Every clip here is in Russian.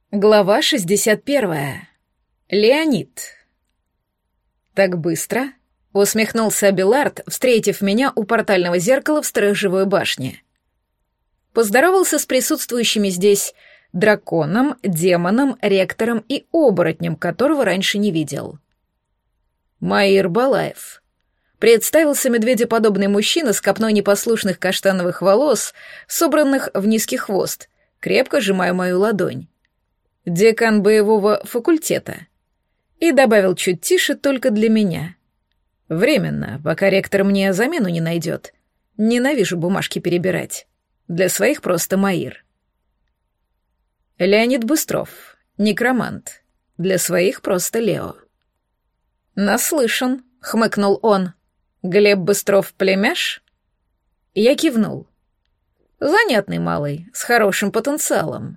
Глава 61. Леонид. «Так быстро?» — усмехнулся Абелард, встретив меня у портального зеркала в сторожевой башне. Поздоровался с присутствующими здесь драконом, демоном, ректором и оборотнем, которого раньше не видел. Маир Балаев. Представился медведеподобный мужчина с копной непослушных каштановых волос, собранных в низкий хвост, крепко сжимая мою ладонь. Декан боевого факультета. И добавил чуть тише только для меня. Временно, пока ректор мне замену не найдет. Ненавижу бумажки перебирать. Для своих просто Маир. Леонид Быстров, некромант. Для своих просто Лео. «Наслышан», — хмыкнул он. «Глеб Быстров племяш?» Я кивнул. «Занятный малый, с хорошим потенциалом».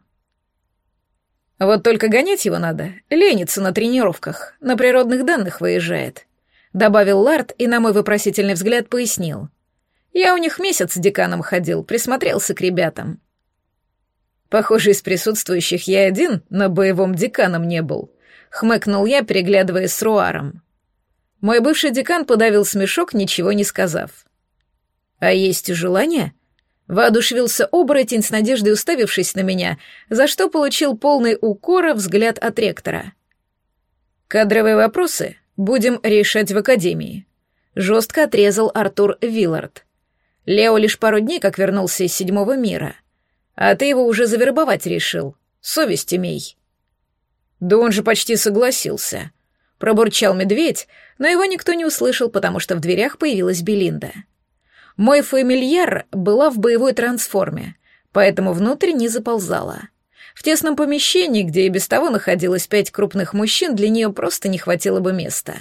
Вот только гонять его надо, ленится на тренировках, на природных данных выезжает», — добавил Лард и на мой вопросительный взгляд пояснил. «Я у них месяц с деканом ходил, присмотрелся к ребятам». «Похоже, из присутствующих я один на боевом деканом не был», — хмыкнул я, переглядываясь с Руаром. Мой бывший декан подавил смешок, ничего не сказав. «А есть желание?» Воодушевился оборотень с надеждой, уставившись на меня, за что получил полный укора взгляд от ректора. «Кадровые вопросы будем решать в академии», — жестко отрезал Артур Виллард. «Лео лишь пару дней как вернулся из седьмого мира, а ты его уже завербовать решил. Совесть имей». «Да он же почти согласился», — пробурчал медведь, но его никто не услышал, потому что в дверях появилась Белинда. Мой фамильяр была в боевой трансформе, поэтому внутрь не заползала. В тесном помещении, где и без того находилось 5 крупных мужчин, для нее просто не хватило бы места.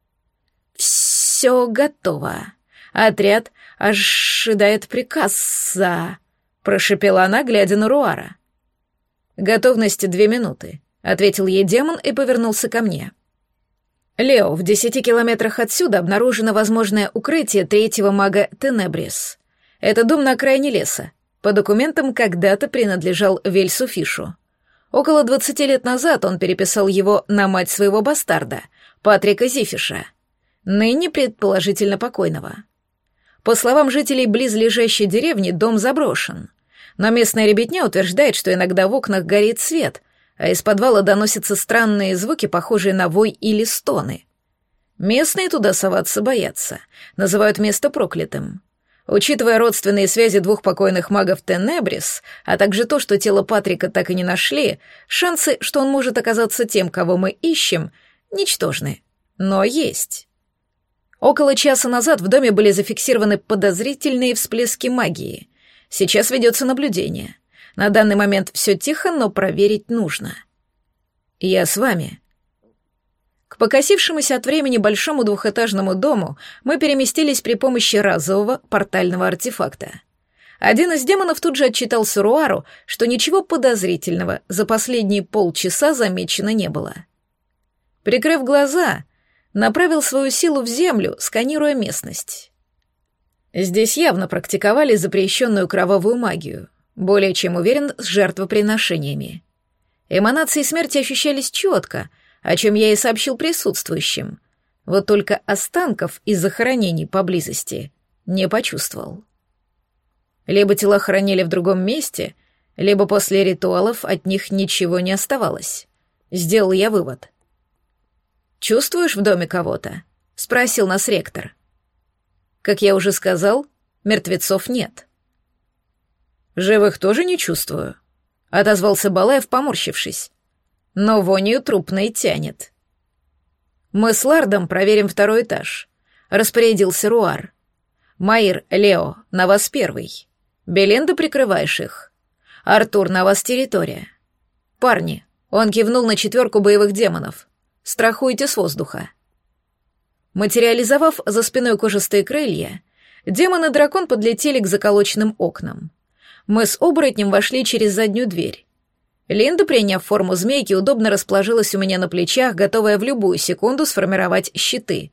«Все готово. Отряд ожидает приказа», — прошепела она, глядя на Руара. «Готовность 2 минуты», — ответил ей демон и повернулся ко мне. «Лео, в 10 километрах отсюда обнаружено возможное укрытие третьего мага Тенебрис. Это дом на окраине леса. По документам когда-то принадлежал Вельсу Фишу. Около 20 лет назад он переписал его на мать своего бастарда, Патрика Зифиша, ныне предположительно покойного. По словам жителей близлежащей деревни, дом заброшен. Но местная ребятня утверждает, что иногда в окнах горит свет, а из подвала доносятся странные звуки, похожие на вой или стоны. Местные туда соваться боятся, называют место проклятым. Учитывая родственные связи 2 покойных магов Тенебрис, а также то, что тело Патрика так и не нашли, шансы, что он может оказаться тем, кого мы ищем, ничтожны. Но есть. Около часа назад в доме были зафиксированы подозрительные всплески магии. Сейчас ведется наблюдение. На данный момент все тихо, но проверить нужно. Я с вами. К покосившемуся от времени большому двухэтажному дому мы переместились при помощи разового портального артефакта. Один из демонов тут же отчитался Руару, что ничего подозрительного за последние полчаса замечено не было. Прикрыв глаза, направил свою силу в землю, сканируя местность. Здесь явно практиковали запрещенную кровавую магию. Более чем уверен, с жертвоприношениями. Эманации смерти ощущались четко, о чем я и сообщил присутствующим. Вот только останков и захоронений поблизости не почувствовал. Либо тела хоронили в другом месте, либо после ритуалов от них ничего не оставалось. Сделал я вывод. «Чувствуешь в доме кого-то?» — спросил нас ректор. Как я уже сказал, мертвецов нет. «Живых тоже не чувствую», — отозвался Балаев, поморщившись. «Но вонью трупной тянет». «Мы с Лардом проверим 2-й этаж», — распорядился Руар. «Маир, Лео, на вас 1-й. Белинда, прикрываешь их. Артур, на вас территория. Парни», — он кивнул на 4 боевых демонов, — «страхуйте с воздуха». Материализовав за спиной кожистые крылья, демон и дракон подлетели к заколоченным окнам. Мы с оборотнем вошли через заднюю дверь. Линда, приняв форму змейки, удобно расположилась у меня на плечах, готовая в любую секунду сформировать щиты.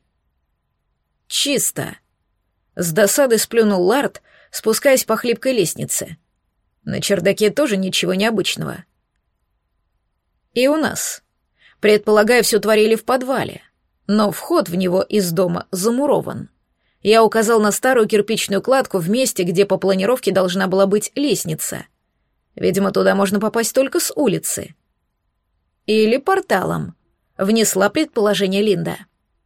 «Чисто!» — с досадой сплюнул Лард, спускаясь по хлипкой лестнице. На чердаке тоже ничего необычного. И у нас. Предполагаю, все творили в подвале, но вход в него из дома замурован. Я указал на старую кирпичную кладку в месте, где по планировке должна была быть лестница. Видимо, туда можно попасть только с улицы. Или порталом, внесла предположение Линда.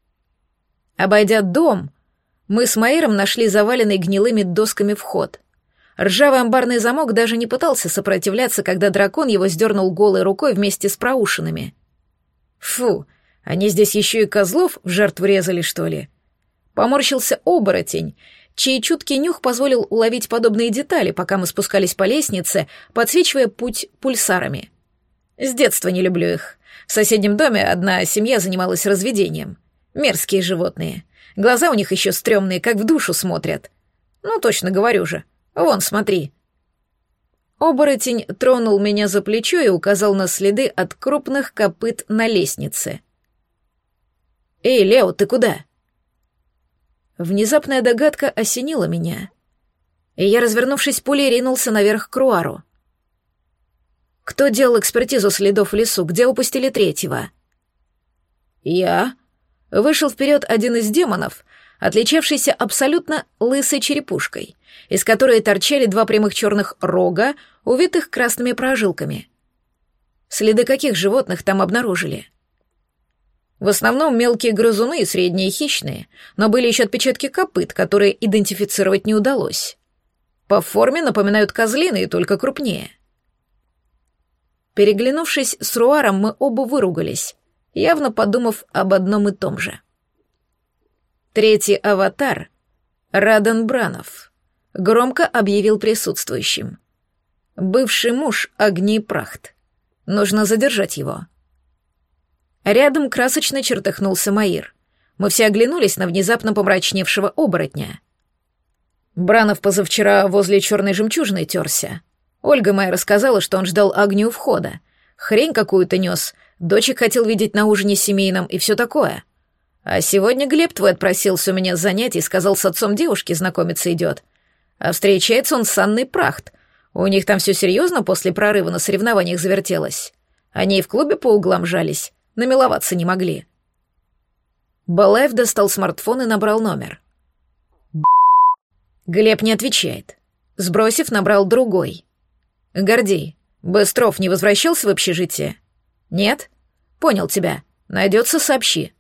Обойдя дом, мы с Маиром нашли заваленный гнилыми досками вход. Ржавый амбарный замок даже не пытался сопротивляться, когда дракон его сдернул голой рукой вместе с проушинами. Фу, они здесь еще и козлов в жертву резали, что ли? Поморщился оборотень, чей чуткий нюх позволил уловить подобные детали, пока мы спускались по лестнице, подсвечивая путь пульсарами. С детства не люблю их. В соседнем доме одна семья занималась разведением. Мерзкие животные. Глаза у них еще стрёмные, как в душу смотрят. Ну, точно говорю же. Вон, смотри. Оборотень тронул меня за плечо и указал на следы от крупных копыт на лестнице. «Эй, Лео, ты куда?» Внезапная догадка осенила меня, и я, развернувшись пулей, ринулся наверх к Руару. «Кто делал экспертизу следов в лесу? Где упустили третьего?» «Я?» Вышел вперед один из демонов, отличавшийся абсолютно лысой черепушкой, из которой торчали два прямых черных рога, увитых красными прожилками. Следы каких животных там обнаружили? В основном мелкие грызуны и средние хищные, но были еще отпечатки копыт, которые идентифицировать не удалось. По форме напоминают козлиные, только крупнее. Переглянувшись с Руаром, мы оба выругались, явно подумав об одном и том же. Третий аватар — Радан Бранов, громко объявил присутствующим. Бывший муж Агнии Прахт. Нужно задержать его. Рядом красочно чертыхнулся Маир. Мы все оглянулись на внезапно помрачневшего оборотня. Бранов позавчера возле черной жемчужины терся. Ольга моя рассказала, что он ждал Агнию у входа. Хрень какую-то нес, дочек хотел видеть на ужине семейном и все такое. А сегодня Глеб твой отпросился у меня с занятий, сказал, с отцом девушки знакомиться идет. А встречается он с Анной Прахт. У них там все серьезно после прорыва на соревнованиях завертелось. Они и в клубе по углам жались, намиловаться не могли. Балаев достал смартфон и набрал номер. Глеб не отвечает. Сбросив, набрал другой. Гордей, Быстров не возвращался в общежитие? Нет? Понял тебя. Найдется, сообщи.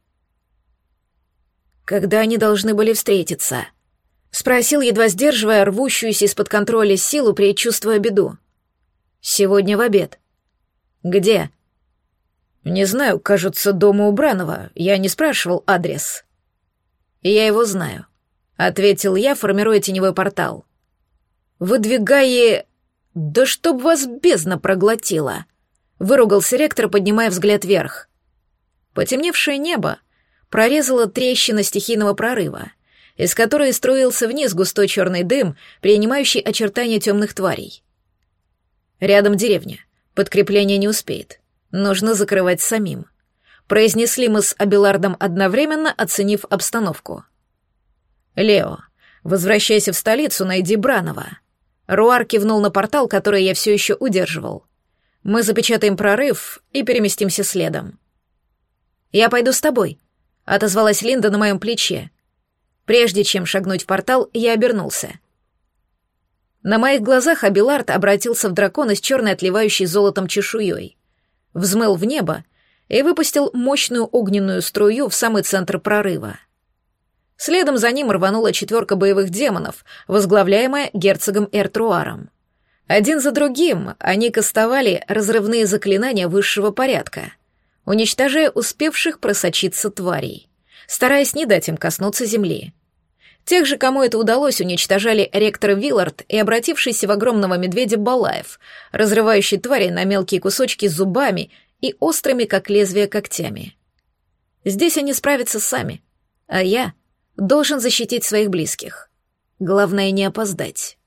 Когда они должны были встретиться? Спросил, едва сдерживая рвущуюся из-под контроля силу, предчувствуя беду. Сегодня в обед. Где? Не знаю, кажется, дома у Бранова. Я не спрашивал адрес. Я его знаю, ответил я, формируя теневой портал. Выдвигая... Да чтоб вас бездна проглотила! Выругался ректор, поднимая взгляд вверх. Потемневшее небо прорезала трещина стихийного прорыва, из которой струился вниз густой черный дым, принимающий очертания темных тварей. Рядом деревня. Подкрепление не успеет. Нужно закрывать самим. Произнесли мы с Абелардом одновременно, оценив обстановку. «Лео, возвращайся в столицу, найди Бранова». Руар кивнул на портал, который я все еще удерживал. «Мы запечатаем прорыв и переместимся следом». «Я пойду с тобой», — отозвалась Линда на моем плече. Прежде чем шагнуть в портал, я обернулся. На моих глазах Абелард обратился в дракона с черной отливающей золотом чешуей, взмыл в небо и выпустил мощную огненную струю в самый центр прорыва. Следом за ним рванула 4 боевых демонов, возглавляемая герцогом Эртруаром. Один за другим они кастовали разрывные заклинания высшего порядка, уничтожая успевших просочиться тварей, стараясь не дать им коснуться земли. Тех же, кому это удалось, уничтожали ректор Виллард и обратившийся в огромного медведя Балаев, разрывающий твари на мелкие кусочки зубами и острыми, как лезвие, когтями. Здесь они справятся сами, а я должен защитить своих близких. Главное, не опоздать.